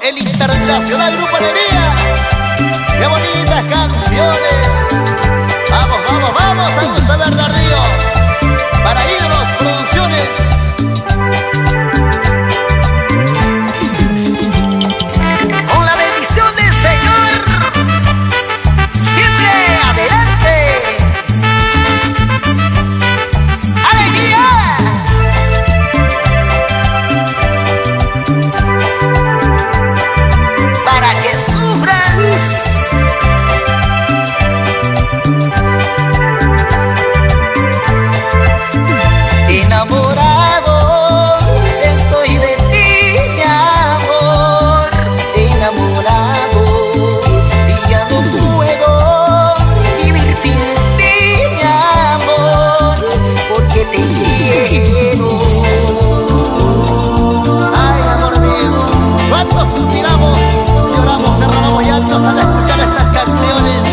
el Internacional Grupo Alegría. ¡Qué bonitas canciones! Vamos, vamos, vamos, Augusto Bernardino, para Ídolos Producciones. Con la bendición del Señor, siempre adelante. ¡Alegría! Para que sufras. Enamorado estoy de ti, mi amor. Enamorado y ya no puedo vivir sin ti, mi amor, porque te quiero. Ay, amor mío, ¿cuántos suspiramos, lloramos, derramamos llantos al escuchar estas canciones?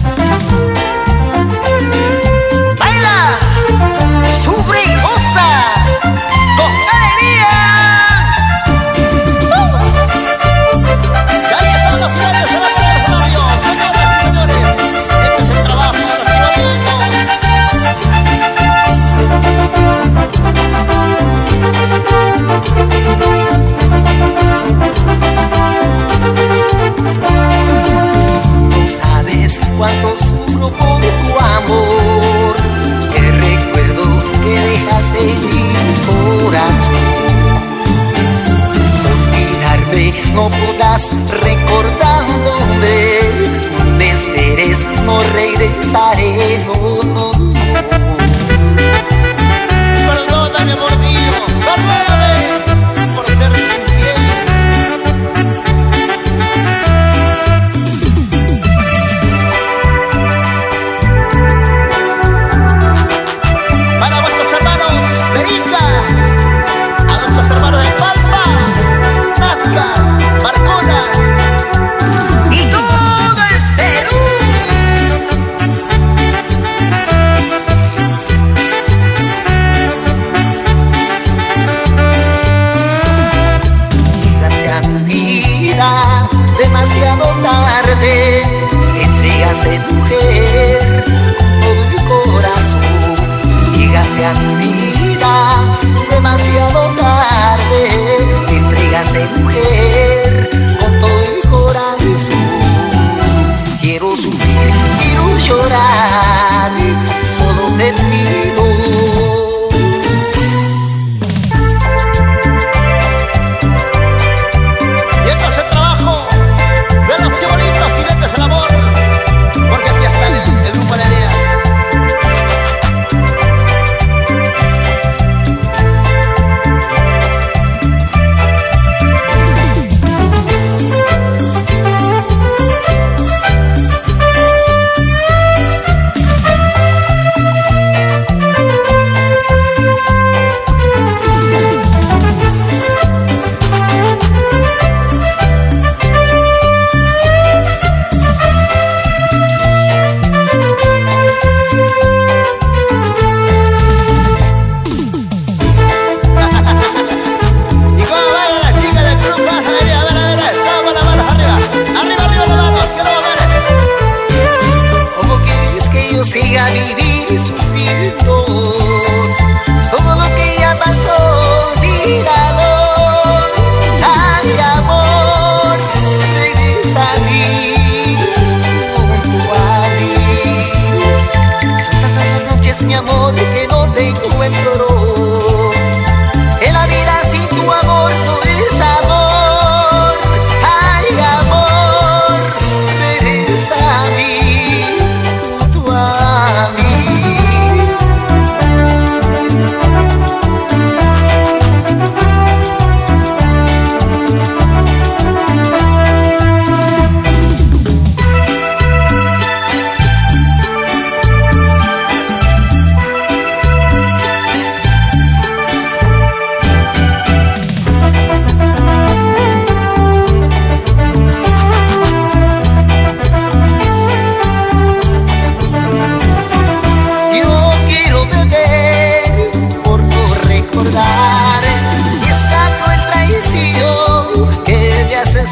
Baila, sufre y goza con alegría. Y ahí están los finales de la prueba de radio, señoras y señores. Este es el trabajo de los chibolitos. No sabes cuánto sufro por tu amor. El recuerdo que dejas en mi corazón. Olvidarme no podrás recordándome. No me esperes, no regresaré, no, no, no. Perdóname, amor mío, perdóname por ser infiel. Para vuestros hermanos de Ica, a nuestros hermanos de Palma, Nazca, Marcona. Y todo el Perú.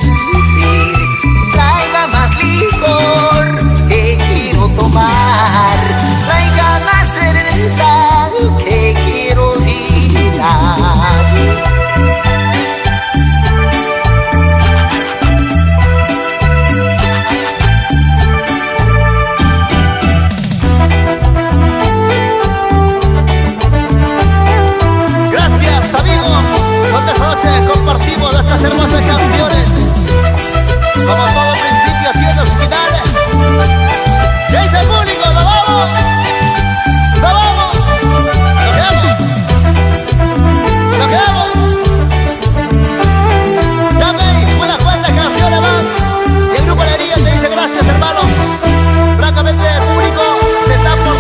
subir. Traiga más licor que quiero tomar. Traiga más cerveza que quiero olvidar. Gracias amigos, donde esta noche compartimos estas hermosas canciones.